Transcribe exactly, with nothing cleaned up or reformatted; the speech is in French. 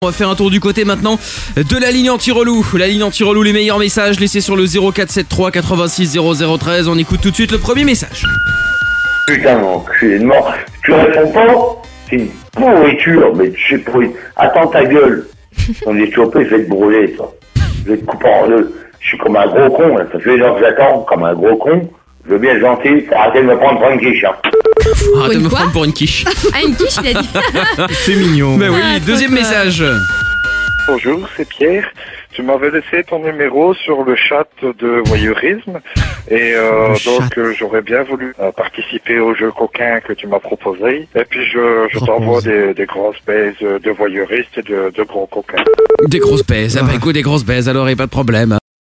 On va faire un tour du côté maintenant de la ligne anti-relou. La ligne anti-relou, les meilleurs messages laissés sur le zéro quatre sept trois quatre-vingt-six zéro zéro treize. On écoute tout de suite le premier message. Putain, mon cul est mort. Tu réponds pas? C'est une pourriture, mais tu sais pourri. Attends ta gueule. On est chopé, je vais te brûler, toi. Je vais te couper en deux. Je suis comme un gros con, là. Ça fait une heure que j'attends, comme un gros con. Je veux bien être gentil, faut arrêter de me prendre pour une quiche, hein. Arrêtez de une me quoi prendre pour une quiche. Ah, une quiche, il a dit. C'est mignon. Mais oui, Ah, trop deuxième cool. message. Bonjour, c'est Pierre. Tu m'avais laissé ton numéro sur le chat de voyeurisme et euh, Le chat. donc euh, j'aurais bien voulu euh, participer au jeu coquin que tu m'as proposé. Et puis je, je Propose. t'envoie des, des grosses baises de voyeuristes et de, de gros coquins. Des grosses baises. Ah bah écoute, des grosses baises, alors y a pas de problème.